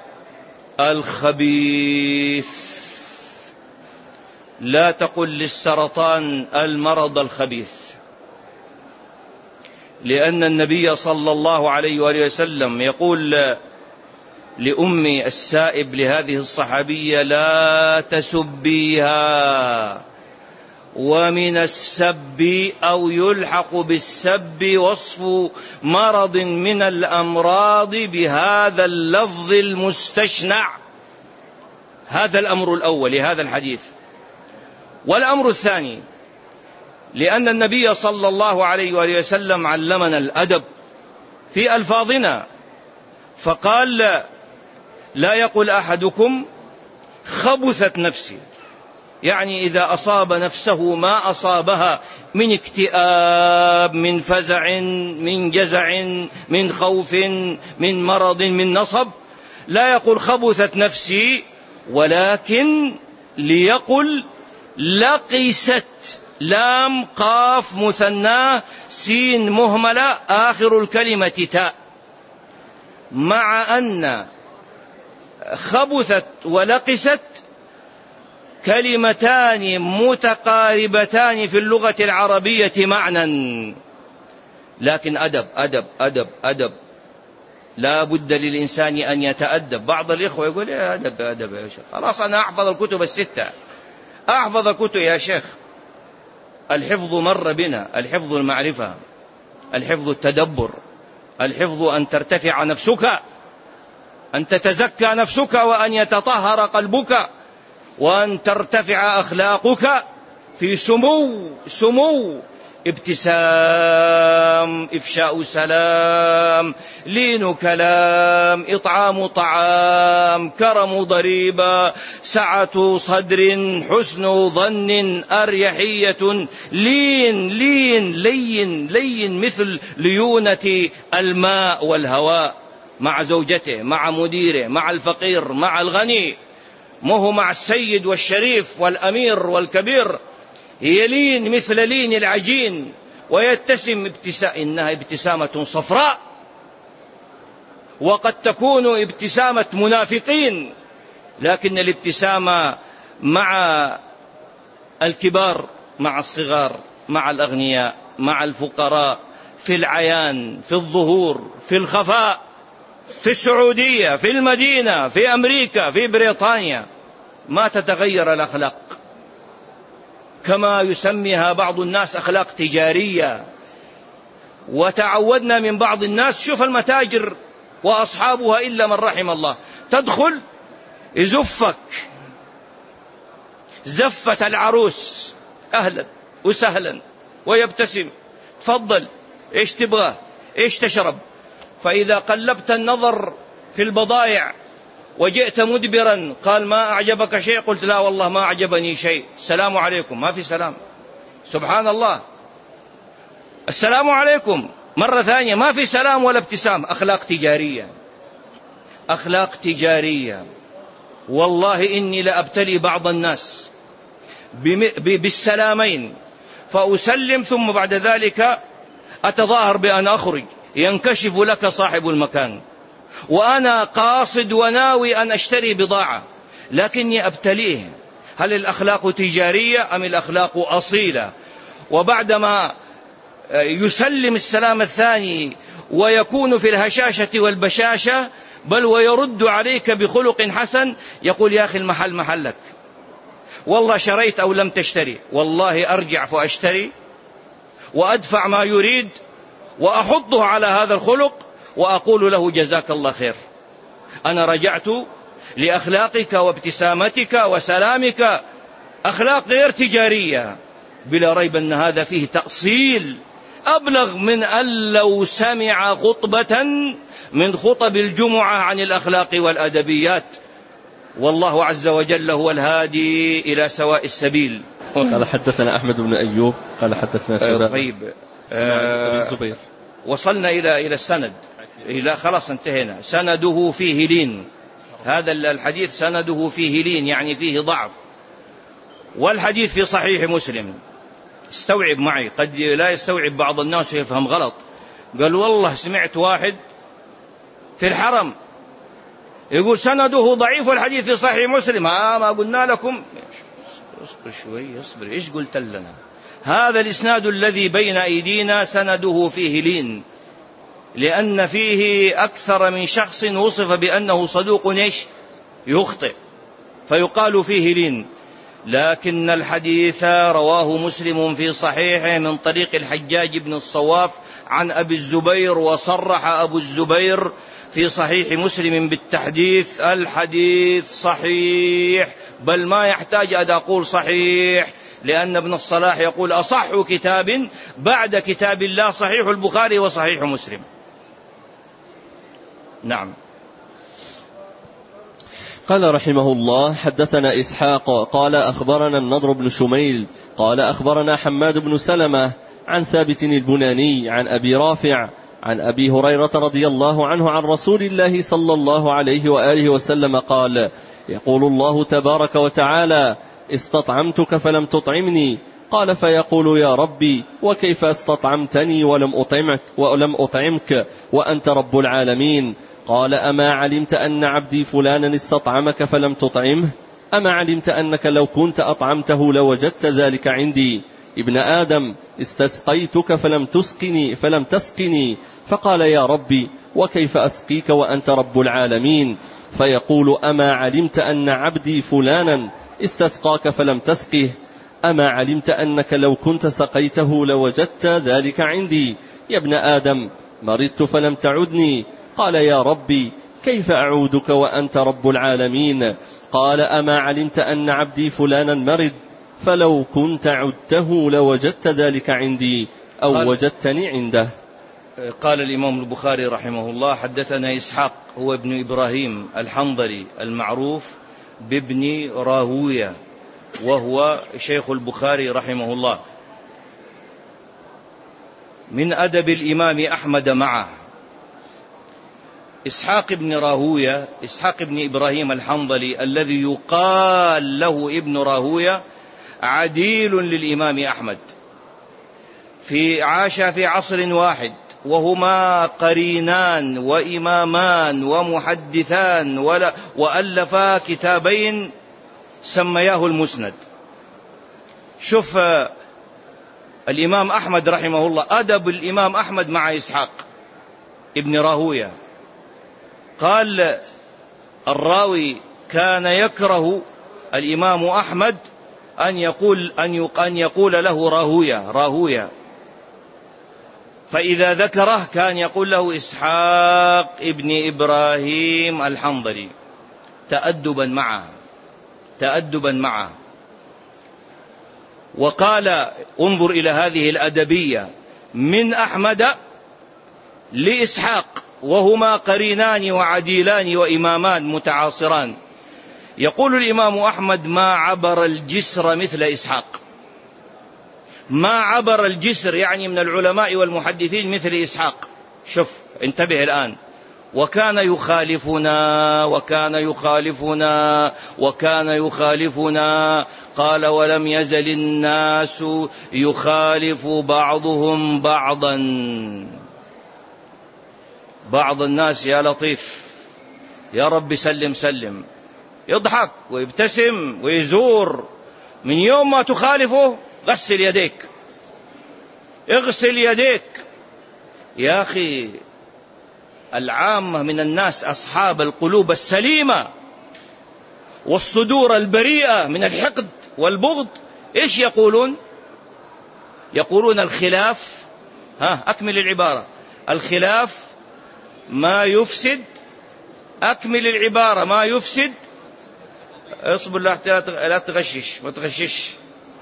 الخبيث. لا تقل للسرطان المرض الخبيث، لأن النبي صلى الله عليه وآله وسلم يقول لأم السائب لهذه الصحابية: لا تسبيها. ومن السب أو يلحق بالسب وصف مرض من الأمراض بهذا اللفظ المستشنع. هذا الأمر الأول لهذا الحديث. والأمر الثاني، لأن النبي صلى الله عليه وآله وسلم علمنا الأدب في ألفاظنا، فقال: لا يقل أحدكم خبثت نفسي، يعني إذا أصاب نفسه ما أصابها من اكتئاب، من فزع، من جزع، من خوف، من مرض، من نصب، لا يقول خبثت نفسي، ولكن ليقل لقست، لام قاف مثناه سين مهملة آخر الكلمة تاء، مع أن خبثت ولقست كلمتان متقاربتان في اللغة العربية معنى، لكن أدب أدب أدب أدب، لا بد للإنسان أن يتأدب. بعض الإخوة يقول: يا أدب أدب يا شيخ، خلاص أنا أحفظ الكتب الستة، أحفظ الكتب يا شيخ. الحفظ مر بنا، الحفظ المعرفة، الحفظ التدبر، الحفظ أن ترتفع نفسك، أن تتزكى نفسك، وأن يتطهر قلبك، وأن ترتفع أخلاقك في سمو، ابتسام، إفشاء سلام، لين كلام، إطعام طعام، كرم ضريبة، سعة صدر، حسن ظن، أريحية، لين لين مثل ليونة الماء والهواء، مع زوجته، مع مديره، مع الفقير، مع الغني، مه مع السيد والشريف والأمير والكبير، يلين مثل لين العجين، ويبتسم إنها ابتسامة صفراء، وقد تكون ابتسامة منافقين، لكن الابتسامة مع الكبار، مع الصغار، مع الأغنياء، مع الفقراء، في العيان، في الظهور، في الخفاء، في السعودية، في المدينة، في أمريكا، في بريطانيا، ما تتغير الأخلاق، كما يسميها بعض الناس أخلاق تجارية. وتعودنا من بعض الناس، شوف المتاجر وأصحابها إلا من رحم الله، تدخل يزفك زفة العروس، أهلا وسهلا، ويبتسم، تفضل، إيش تبغى، إيش تشرب. فإذا قلبت النظر في البضائع وجئت مدبرا، قال: ما أعجبك شيء؟ قلت: لا والله ما أعجبني شيء. السلام عليكم، ما في سلام، سبحان الله، السلام عليكم مرة ثانية، ما في سلام ولا ابتسام. أخلاق تجارية، أخلاق تجارية. والله إني لأبتلي بعض الناس بالسلامين، فأسلم ثم بعد ذلك أتظاهر بأن أخرج، ينكشف لك صاحب المكان، وأنا قاصد وناوي أن أشتري بضاعة، لكني أبتليه. هل الأخلاق تجارية أم الأخلاق أصيلة؟ وبعدما يسلم السلام الثاني ويكون في الهشاشة والبشاشة، بل ويرد عليك بخلق حسن، يقول: يا أخي المحل محلك، والله شريت أو لم تشتري، والله أرجع فأشتري وأدفع ما يريد، وأحضه على هذا الخلق، وأقول له: جزاك الله خير، أنا رجعت لأخلاقك وابتسامتك وسلامك، أخلاق غير تجارية. بلا ريب أن هذا فيه تأصيل أبلغ من أن لو سمع خطبة من خطب الجمعة عن الأخلاق والأدبيات. والله عز وجل هو الهادي إلى سواء السبيل. قال: حدثنا أحمد بن أيوب قال: حدثنا سباء. طيب، الزبير. وصلنا إلى السند، إلى خلاص انتهينا. سنده فيه لين، هذا الحديث سنده فيه لين، يعني فيه ضعف. والحديث في صحيح مسلم. استوعب معي، قد لا يستوعب بعض الناس ويفهم غلط. قال: والله سمعت واحد في الحرم يقول سنده ضعيف والحديث في صحيح مسلم. ما قلنا لكم؟ اصبر شوي، اصبر. إيش قلت لنا؟ هذا الإسناد الذي بين أيدينا سنده فيه لين، لأن فيه أكثر من شخص وصف بأنه صدوق يخطئ، فيقال فيه لين. لكن الحديث رواه مسلم في صحيحه من طريق الحجاج بن الصواف عن أبي الزبير، وصرح أبو الزبير في صحيح مسلم بالتحديث: الحديث صحيح، بل ما يحتاج أن أقول صحيح، لأن ابن الصلاح يقول: أصح كتاب بعد كتاب الله صحيح البخاري وصحيح مسلم. نعم. قال رحمه الله: حدثنا إسحاق قال أخبرنا النضر بن شميل قال أخبرنا حماد بن سلمة عن ثابت البناني عن أبي رافع عن أبي هريرة رضي الله عنه عن رسول الله صلى الله عليه وآله وسلم قال: يقول الله تبارك وتعالى: استطعمتك فلم تطعمني. قال فيقول: يا ربي، وكيف استطعمتني ولم أطعمك وأنت رب العالمين؟ قال: أما علمت أن عبدي فلانا استطعمك فلم تطعمه؟ أما علمت أنك لو كنت أطعمته لوجدت ذلك عندي؟ ابن آدم، استسقيتك فلم تسقني. فقال: يا ربي، وكيف أسقيك وأنت رب العالمين؟ فيقول: أما علمت أن عبدي فلانا استسقاك فلم تسقه؟ أما علمت أنك لو كنت سقيته لوجدت ذلك عندي؟ يا ابن آدم، مرضت فلم تعدني. قال: يا ربي، كيف أعودك وأنت رب العالمين؟ قال: أما علمت أن عبدي فلانا مرض، فلو كنت عدته لوجدت ذلك عندي أو وجدتني عنده. قال الإمام البخاري رحمه الله: حدثنا إسحاق هو ابن إبراهيم الحنظلي المعروف بابن راهوية، وهو شيخ البخاري رحمه الله. من أدب الإمام أحمد معه إسحاق بن راهوية، إسحاق بن إبراهيم الحنظلي الذي يقال له ابن راهوية، عديل للإمام أحمد، عاش في عصر واحد، وهما قرينان وإمامان ومحدثان، وألفا كتابين سمياه المسند. شوف الإمام أحمد رحمه الله، أدب الإمام أحمد مع إسحاق ابن راهوية. قال الراوي: كان يكره الإمام أحمد أن يقول له راهوية، فإذا ذكره كان يقول له إسحاق ابن إبراهيم الحنظلي، تأدبا معه. وقال: انظر إلى هذه الأدبية من أحمد لإسحاق، وهما قرينان وعديلان وإمامان متعاصران. يقول الإمام أحمد: ما عبر الجسر مثل إسحاق، ما عبر الجسر يعني من العلماء والمحدثين مثل إسحاق. شوف، انتبه الآن. وكان يخالفنا. قال: ولم يزل الناس يخالف بعضهم بعضا. بعض الناس يا لطيف، يا رب سلم، يضحك ويبتسم ويزور، من يوم ما تخالفه اغسل يديك. يا أخي، العامة من الناس أصحاب القلوب السليمة والصدور البريئة من الحقد والبغض، إيش يقولون الخلاف، أكمل العبارة، الخلاف ما يفسد، أكمل العبارة، ما يفسد، اصبر لا تغشش، ما تغشش.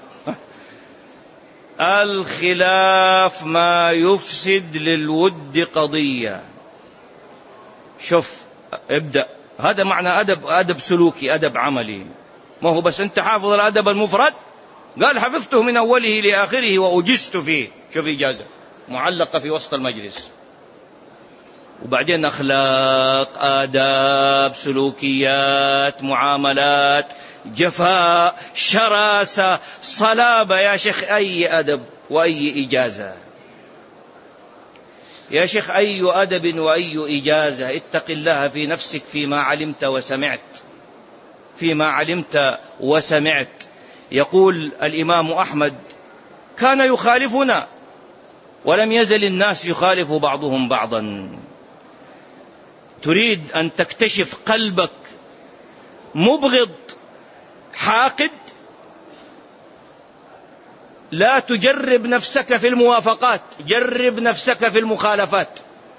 الخلاف ما يفسد للود قضية. شوف، ابدأ. هذا معنى أدب سلوكي، أدب عملي، ما هو بس أنت حافظ الأدب المفرد. قال: حفظته من أوله لآخره وأجزت فيه. شوف، إجازة معلقة في وسط المجلس. وبعدين أخلاق، آداب، سلوكيات، معاملات، جفاء، شراسة، صلابة. يا شيخ، أي أدب وأي إجازة. يا شيخ أي أدب وأي إجازة، اتق الله في نفسك فيما علمت وسمعت، فيما علمت وسمعت. يقول الإمام أحمد كان يخالفنا ولم يزل الناس يخالف بعضهم بعضا. تريد أن تكتشف قلبك مبغض حاقد، لا تجرب نفسك في الموافقات، جرب نفسك في المخالفات.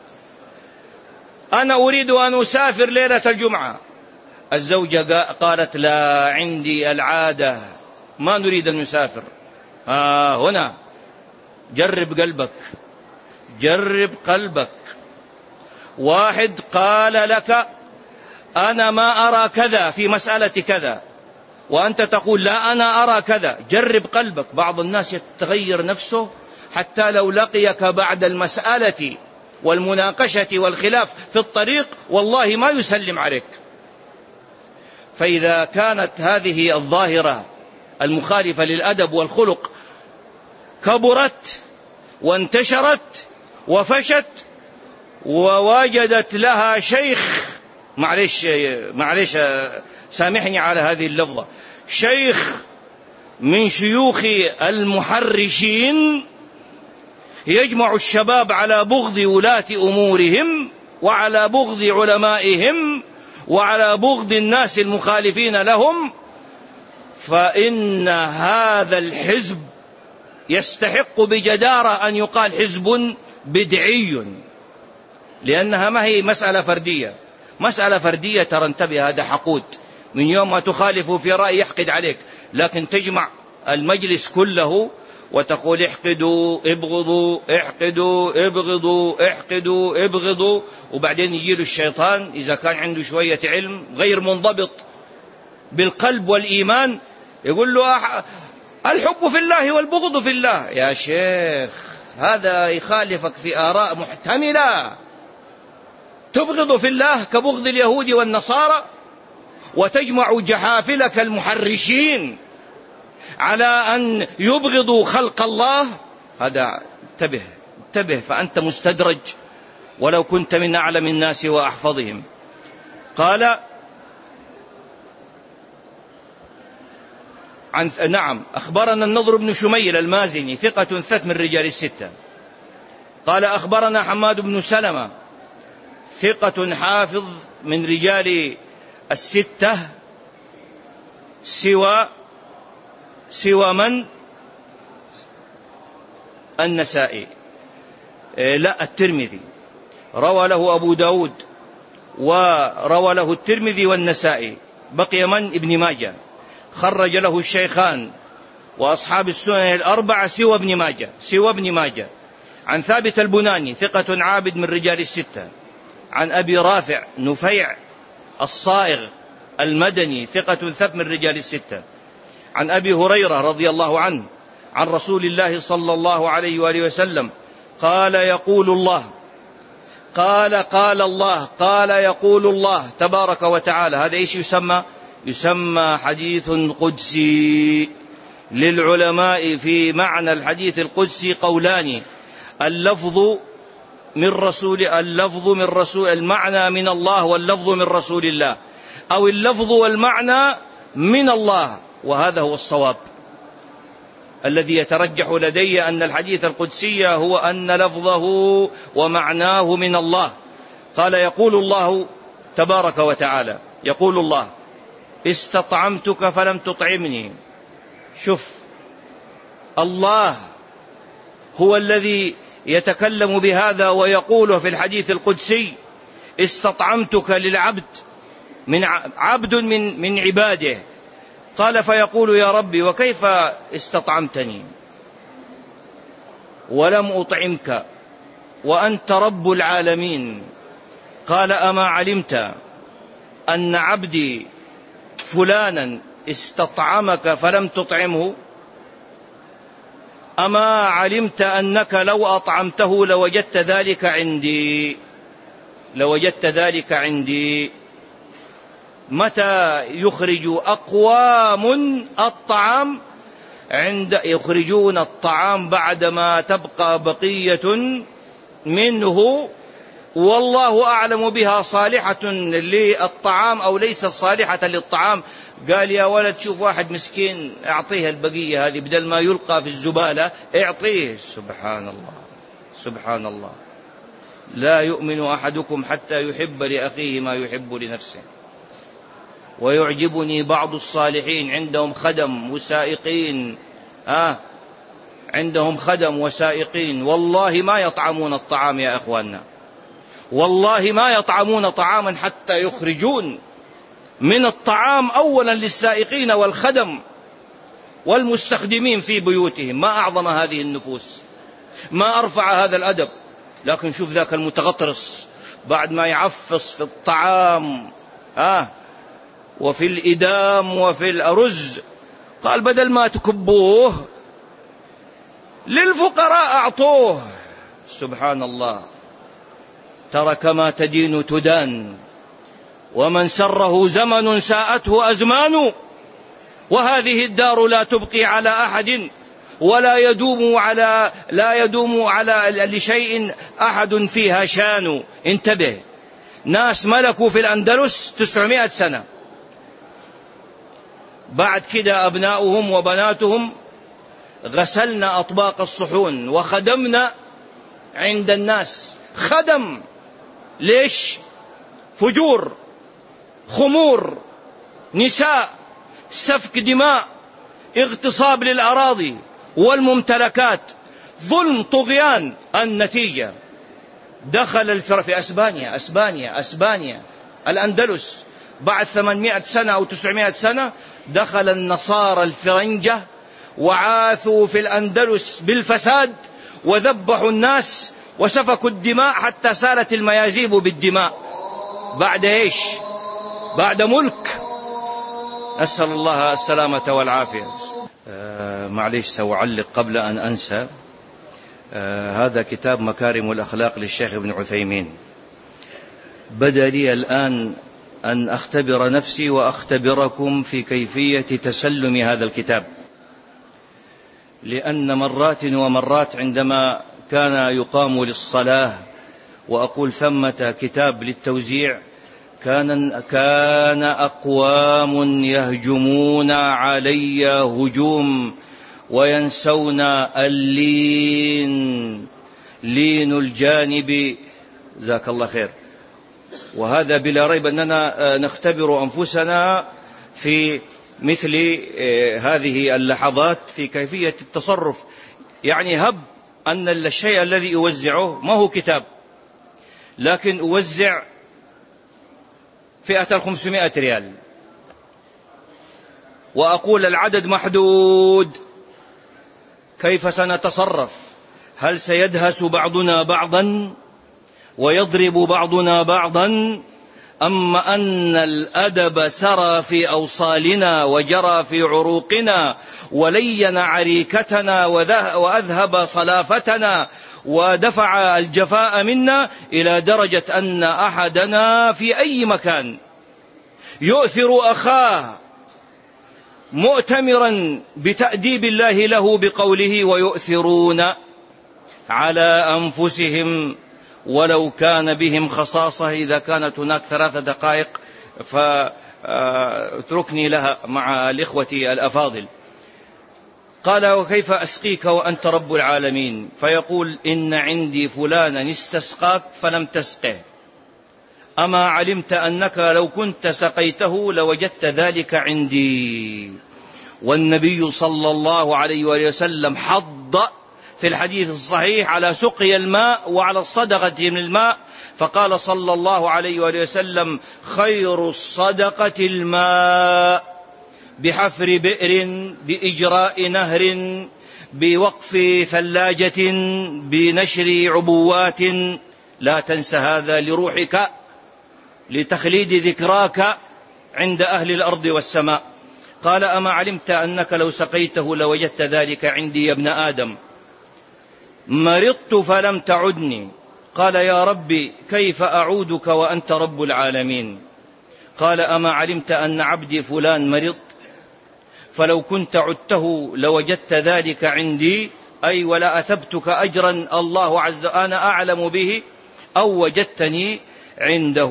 أنا أريد أن أسافر ليلة الجمعة، الزوجة قالت لا عندي العادة ما نريد أن نسافر. هنا جرب قلبك، جرب قلبك. واحد قال لك أنا ما أرى كذا في مسألة كذا، وأنت تقول لا أنا أرى كذا، جرب قلبك. بعض الناس يتغير نفسه حتى لو لقيك بعد المسألة والمناقشة والخلاف في الطريق والله ما يسلم عليك. فإذا كانت هذه الظاهرة المخالفة للأدب والخلق كبرت وانتشرت وفشت ووجدت لها شيخ، معليش سامحني على هذه اللفظة، شيخ من شيوخ المحرشين يجمع الشباب على بغض ولاة أمورهم وعلى بغض علمائهم وعلى بغض الناس المخالفين لهم، فإن هذا الحزب يستحق بجدارة أن يقال حزب بدعي، لأنها ما هي مسألة فردية. مسألة فردية ترى انتبه، هذا حقود، من يوم ما تخالف في رأي يحقد عليك، لكن تجمع المجلس كله وتقول احقدوا ابغضوا احقدوا ابغضوا احقدوا ابغضوا، وبعدين يجيله الشيطان إذا كان عنده شوية علم غير منضبط بالقلب والإيمان يقول له الحب في الله والبغض في الله. يا شيخ هذا يخالفك في آراء محتملة، تبغض في الله كبغض اليهود والنصارى وتجمع جحافلك المحرشين على أن يبغضوا خلق الله. هذا انتبه فأنت مستدرج ولو كنت من أعلم الناس وأحفظهم. قال نعم أخبرنا النضر بن شميل المازني ثقة ثبت من رجال الستة. قال أخبرنا حماد بن سلمة ثقة حافظ من رجال الستة سوى من؟ النسائي، لا الترمذي، روى له أبو داود وروى له الترمذي والنسائي. بقي من؟ ابن ماجه، خرج له الشيخان وأصحاب السنن الأربعة سوى ابن ماجه. عن ثابت البناني ثقة عابد من رجال الستة. عن أبي رافع نفيع الصائغ المدني ثقة ثبت من رجال الستة. عن أبي هريرة رضي الله عنه عن رسول الله صلى الله عليه وآله وسلم قال يقول الله قال الله قال يقول الله تبارك وتعالى. هذا إيش يسمى حديث قدسي. للعلماء في معنى الحديث القدسي قولان: اللفظ من رسول المعنى من الله، واللفظ من رسول الله، أو اللفظ والمعنى من الله. وهذا هو الصواب الذي يترجح لدي، أن الحديث القدسي هو أن لفظه ومعناه من الله. قال يقول الله تبارك وتعالى، يقول الله: استطعمتك فلم تطعمني. شوف، الله هو الذي يتكلم بهذا ويقوله في الحديث القدسي: استطعمتك للعبد، من عبد من عباده. قال فيقول: يا ربي وكيف استطعمتني ولم أطعمك وأنت رب العالمين؟ قال: أما علمت أن عبدي فلانا استطعمك فلم تطعمه؟ أما علمت أنك لو أطعمته لوجدت ذلك عندي. متى يخرج أقوام الطعام؟ يخرجون الطعام بعدما تبقى بقية منه والله أعلم بها صالحة للطعام أو ليست صالحة للطعام. قال يا ولد شوف واحد مسكين أعطيه البقية هذه بدل ما يلقى في الزبالة اعطيه. سبحان الله سبحان الله. لا يؤمن أحدكم حتى يحب لأخيه ما يحب لنفسه. ويعجبني بعض الصالحين عندهم خدم وسائقين عندهم خدم وسائقين والله ما يطعمون الطعام يا أخواننا، والله ما يطعمون طعاما حتى يخرجون من الطعام أولا للسائقين والخدم والمستخدمين في بيوتهم. ما أعظم هذه النفوس، ما أرفع هذا الأدب. لكن شوف ذاك المتغطرس بعد ما يعفص في الطعام وفي الإدام وفي الأرز قال بدل ما تكبوه للفقراء أعطوه. سبحان الله. ترى كما تدين تدان، ومن سره زمن ساءته أزمان، وهذه الدار لا تبقي على أحد ولا يدوم على لشيء أحد فيها شان. انتبه، ناس ملكوا في الأندلس 900 سنة، بعد كده أبناؤهم وبناتهم غسلنا أطباق الصحون وخدمنا عند الناس. خدم ليش؟ فجور، خمور، نساء، سفك دماء، اغتصاب للأراضي والممتلكات، ظلم، طغيان. النتيجة دخل في أسبانيا الأندلس بعد 800 سنة أو 900 سنة دخل النصارى الفرنجة وعاثوا في الأندلس بالفساد وذبحوا الناس وسفكوا الدماء حتى سالت الميازيب بالدماء. بعد إيش؟ بعد ملك. أسأل الله السلامة والعافية. معليش سأعلق قبل أن أنسى. هذا كتاب مكارم الأخلاق للشيخ ابن عثيمين. بدا لي الآن أن أختبر نفسي وأختبركم في كيفية تسلم هذا الكتاب، لأن مرات ومرات عندما كان يقام للصلاة وأقول ثمة كتاب للتوزيع كان أقوام يهجمون علي هجوم وينسون لين الجانب. جزاك الله خير. وهذا بلا ريب أننا نختبر أنفسنا في مثل هذه اللحظات في كيفية التصرف. يعني هب أن الشيء الذي أوزعه ما هو كتاب، لكن أوزع فئة 500 ريال وأقول العدد محدود، كيف سنتصرف؟ هل سيدهس بعضنا بعضا ويضرب بعضنا بعضا، أما أن الأدب سرى في أوصالنا وجرى في عروقنا ولين عريكتنا وأذهب صلافتنا ودفع الجفاء منا إلى درجة أن أحدنا في أي مكان يؤثر أخاه مؤتمرا بتأديب الله له بقوله ويؤثرون على أنفسهم ولو كان بهم خصاصة. إذا كانت هناك 3 دقائق فاتركني لها مع الإخوة الأفاضل. قال وكيف أسقيك وأنت رب العالمين؟ فيقول إن عندي فلانا استسقاك فلم تسقه، أما علمت أنك لو كنت سقيته لوجدت ذلك عندي. والنبي صلى الله عليه وسلم حض في الحديث الصحيح على سقي الماء وعلى الصدقة من الماء، فقال صلى الله عليه وسلم خير الصدقة الماء، بحفر بئر، بإجراء نهر، بوقف ثلاجة، بنشر عبوات. لا تنس هذا لروحك، لتخليد ذكراك عند أهل الأرض والسماء. قال أما علمت أنك لو سقيته لوجدت ذلك عندي يا ابن آدم؟ مرضت فلم تعدني. قال يا ربي كيف أعودك وأنت رب العالمين؟ قال أما علمت أن عبدي فلان مرض، فلو كنت عدته لوجدت ذلك عندي؟ أي ولا أثبتك أجرا الله عز وجل أنا أعلم به، أو وجدتني عنده.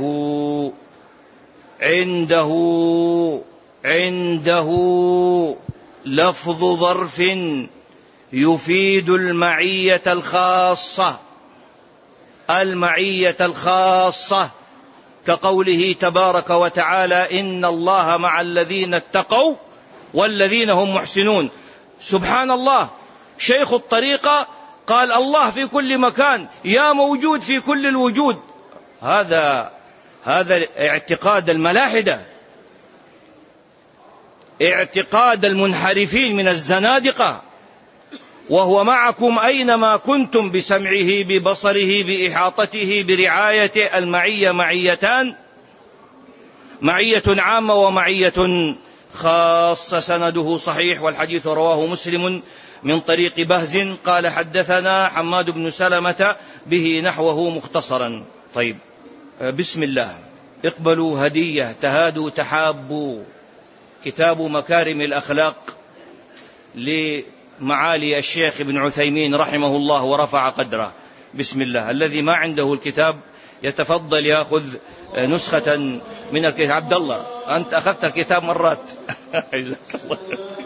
عنده لفظ ظرف يفيد المعية الخاصة، المعية الخاصة، كقوله تبارك وتعالى إن الله مع الذين اتقوا والذين هم محسنون. سبحان الله، شيخ الطريقة قال الله في كل مكان، يا موجود في كل الوجود. هذا اعتقاد الملاحدة، اعتقاد المنحرفين من الزنادقة. وهو معكم أينما كنتم بسمعه ببصره بإحاطته برعايته. المعية معيتان، معية عامة ومعية خاصة. سنده صحيح، والحديث رواه مسلم من طريق بهز قال حدثنا حماد بن سلمة به نحوه مختصرا. طيب، بسم الله. اقبلوا هدية، تهادوا تحابوا، كتاب مكارم الأخلاق لمعالي الشيخ ابن عثيمين رحمه الله ورفع قدره. بسم الله. الذي ما عنده الكتاب يتفضل يأخذ نسخة من الكتاب. عبد الله، أنت أخذت الكتاب مرات.